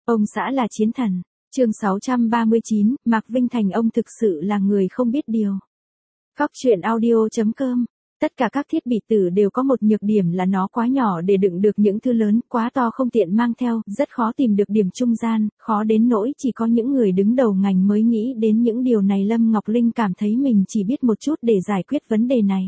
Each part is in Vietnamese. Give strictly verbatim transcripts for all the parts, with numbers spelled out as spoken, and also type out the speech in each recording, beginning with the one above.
Ông xã là chiến thần. Chương sáu trăm ba mươi chín, Mạc Vinh Thành ông thực sự là người không biết điều. Cóc truyện audio chấm com. Tất cả các thiết bị tử đều có một nhược điểm là nó quá nhỏ để đựng được những thứ lớn, quá to không tiện mang theo, rất khó tìm được điểm trung gian, khó đến nỗi chỉ có những người đứng đầu ngành mới nghĩ đến những điều này. Lâm Ngọc Linh cảm thấy mình chỉ biết một chút để giải quyết vấn đề này.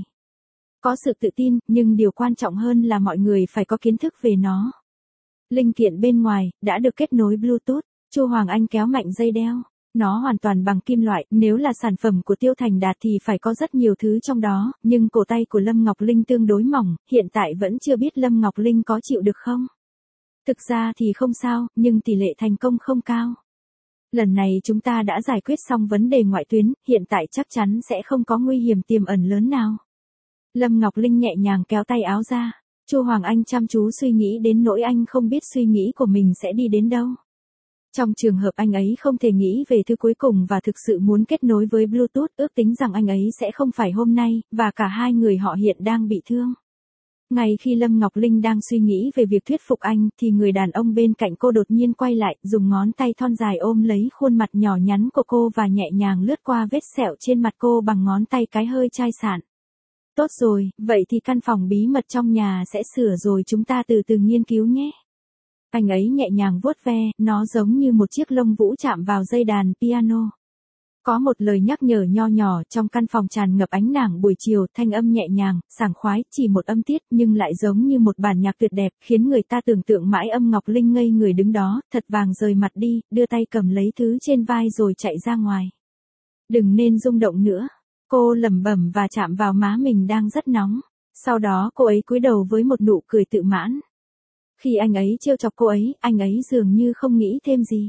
Có sự tự tin, nhưng điều quan trọng hơn là mọi người phải có kiến thức về nó. Linh kiện bên ngoài đã được kết nối Bluetooth. Chu Hoàng Anh kéo mạnh dây đeo. Nó hoàn toàn bằng kim loại, nếu là sản phẩm của Tiêu Thành Đạt thì phải có rất nhiều thứ trong đó, nhưng cổ tay của Lâm Ngọc Linh tương đối mỏng, hiện tại vẫn chưa biết Lâm Ngọc Linh có chịu được không. Thực ra thì không sao, nhưng tỷ lệ thành công không cao. Lần này chúng ta đã giải quyết xong vấn đề ngoại tuyến, hiện tại chắc chắn sẽ không có nguy hiểm tiềm ẩn lớn nào. Lâm Ngọc Linh nhẹ nhàng kéo tay áo ra. Chu Hoàng Anh chăm chú suy nghĩ đến nỗi anh không biết suy nghĩ của mình sẽ đi đến đâu. Trong trường hợp anh ấy không thể nghĩ về thứ cuối cùng và thực sự muốn kết nối với Bluetooth, ước tính rằng anh ấy sẽ không phải hôm nay, và cả hai người họ hiện đang bị thương. Ngay khi Lâm Ngọc Linh đang suy nghĩ về việc thuyết phục anh, thì người đàn ông bên cạnh cô đột nhiên quay lại, dùng ngón tay thon dài ôm lấy khuôn mặt nhỏ nhắn của cô và nhẹ nhàng lướt qua vết sẹo trên mặt cô bằng ngón tay cái hơi chai sạn. Tốt rồi, vậy thì căn phòng bí mật trong nhà sẽ sửa rồi, chúng ta từ từ nghiên cứu nhé. Anh ấy nhẹ nhàng vuốt ve, nó giống như một chiếc lông vũ chạm vào dây đàn piano. Có một lời nhắc nhở nho nhỏ trong căn phòng tràn ngập ánh nắng buổi chiều, thanh âm nhẹ nhàng, sảng khoái, chỉ một âm tiết nhưng lại giống như một bản nhạc tuyệt đẹp, khiến người ta tưởng tượng mãi. Âm Ngọc Linh ngây người đứng đó, thật vàng rời mặt đi, đưa tay cầm lấy thứ trên vai rồi chạy ra ngoài. Đừng nên rung động nữa. Cô lẩm bẩm và chạm vào má mình đang rất nóng. Sau đó cô ấy cúi đầu với một nụ cười tự mãn. Khi anh ấy trêu chọc cô ấy, anh ấy dường như không nghĩ thêm gì.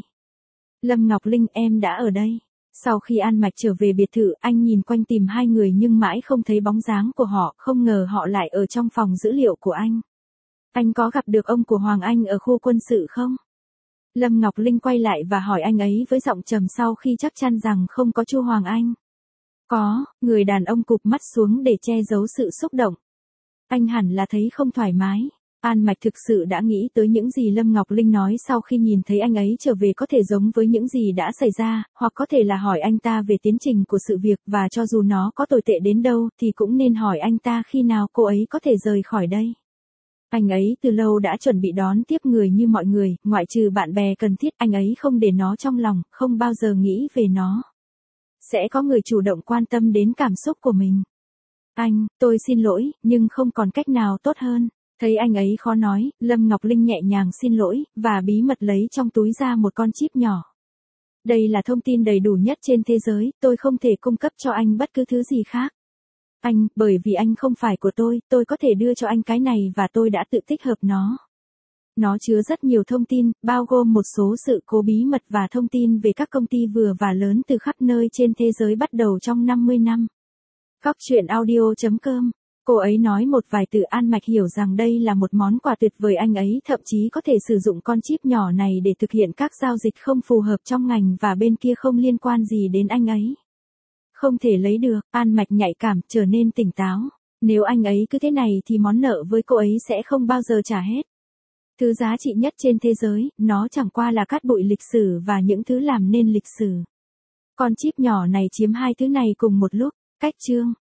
Lâm Ngọc Linh, em đã ở đây. Sau khi An Mạch trở về biệt thự, anh nhìn quanh tìm hai người nhưng mãi không thấy bóng dáng của họ, không ngờ họ lại ở trong phòng dữ liệu của anh. Anh có gặp được ông của Hoàng Anh ở khu quân sự không? Lâm Ngọc Linh quay lại và hỏi anh ấy với giọng trầm sau khi chắc chắn rằng không có Chu Hoàng Anh. Có, người đàn ông cụp mắt xuống để che giấu sự xúc động. Anh hẳn là thấy không thoải mái. An Mạch thực sự đã nghĩ tới những gì Lâm Ngọc Linh nói sau khi nhìn thấy anh ấy trở về, có thể giống với những gì đã xảy ra, hoặc có thể là hỏi anh ta về tiến trình của sự việc, và cho dù nó có tồi tệ đến đâu thì cũng nên hỏi anh ta khi nào cô ấy có thể rời khỏi đây. Anh ấy từ lâu đã chuẩn bị đón tiếp người như mọi người, ngoại trừ bạn bè cần thiết, anh ấy không để nó trong lòng, không bao giờ nghĩ về nó. Sẽ có người chủ động quan tâm đến cảm xúc của mình. Anh, tôi xin lỗi, nhưng không còn cách nào tốt hơn. Thấy anh ấy khó nói, Lâm Ngọc Linh nhẹ nhàng xin lỗi, và bí mật lấy trong túi ra một con chip nhỏ. Đây là thông tin đầy đủ nhất trên thế giới, tôi không thể cung cấp cho anh bất cứ thứ gì khác. Anh, bởi vì anh không phải của tôi, tôi có thể đưa cho anh cái này và tôi đã tự tích hợp nó. Nó chứa rất nhiều thông tin, bao gồm một số sự cố bí mật và thông tin về các công ty vừa và lớn từ khắp nơi trên thế giới bắt đầu trong năm mươi năm. Cóc truyện audio chấm com. Cô ấy nói một vài từ. An Mạch hiểu rằng đây là một món quà tuyệt vời, anh ấy thậm chí có thể sử dụng con chip nhỏ này để thực hiện các giao dịch không phù hợp trong ngành và bên kia không liên quan gì đến anh ấy. Không thể lấy được, An Mạch nhạy cảm, trở nên tỉnh táo. Nếu anh ấy cứ thế này thì món nợ với cô ấy sẽ không bao giờ trả hết. Thứ giá trị nhất trên thế giới, nó chẳng qua là cát bụi lịch sử và những thứ làm nên lịch sử. Con chip nhỏ này chiếm hai thứ này cùng một lúc. Cách chương